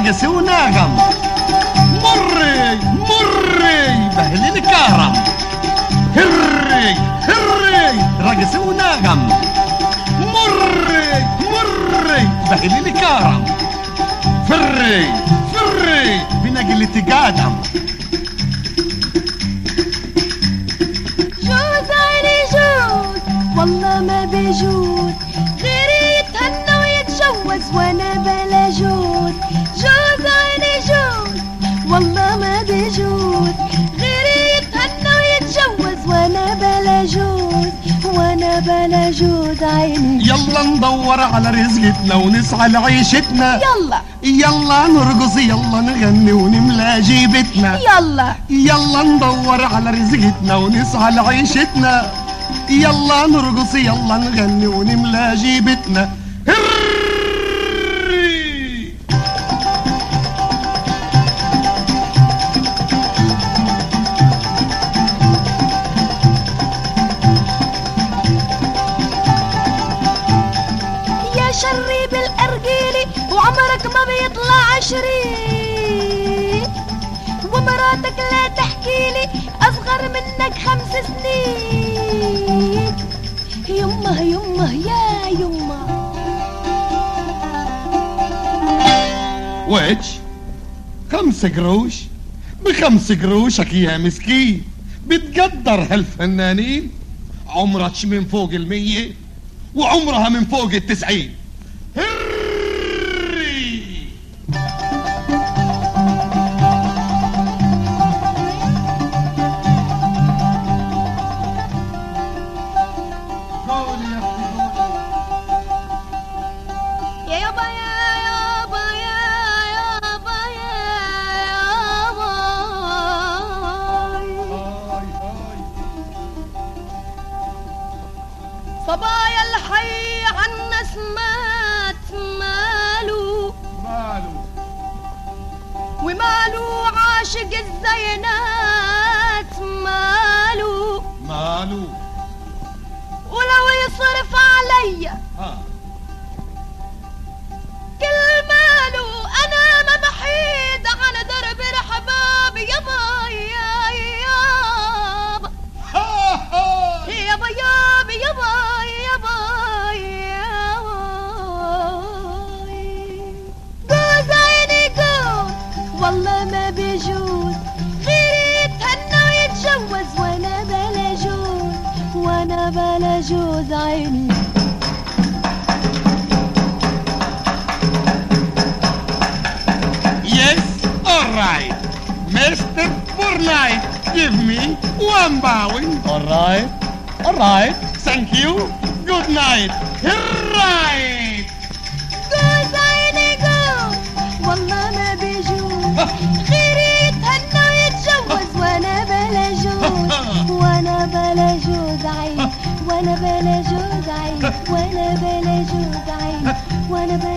رقص ونغم، مري مري بأهل الكرم، هري هري رقص ونغم، مري مري بأهل الكرم، فري فري بنقل تقادم. جوز عيني جوز والله ما بيجوز، غيري يتهنى ويتجوز وانا بلا جوز. جوز عيني جوز والله ما بيجوز، غيري يتهنى ويتجوز وانا بلا جوز، وانا بلا جوز عيني. يلا ندور على رزقتنا ونسعى لعيشتنا، يلا يلا نرقص يلا نغني ونملى جيبتنا، يلا يلا ندور على رزقتنا ونسعى لعيشتنا، يلا نرقص يلا نغني ونملى جيبتنا. يا شري بالأرجيلي وعمرك ما بيطلع 20، ومراتك لا تحكيلي أصغر منك 5 سنين. يمه يمه يا يمه. ويش 5 قروش؟ ب5 قروشك يا مسكين بتقدر هالفنانين؟ عمرك من فوق 100 وعمرها من فوق 90. صبايا الحي عالناس مات مالو ومالو عاشق الزينات مالو ولو يصرف عليا كل مالو انا ما بحيد عن درب الحباب. يابا يابا يابا يابا يابا يابا جوز عيني جوز والله ما بيجوز، غيري يتهنى ويتجوز وانا بلا جوز، وانا بلا جوز عيني. Yes, all right. Mr. Fortnite, give me 1 bowing. All right, all right. Thank you. Good night. Right. جوز عيني جوز والله ما بيجوز، غيري يتهنى ويتجوز وانا بلا جوز، وانا بلا جوز عيني، وانا بلا جوز عيني، وانا بلا جوز عيني، وانا بلا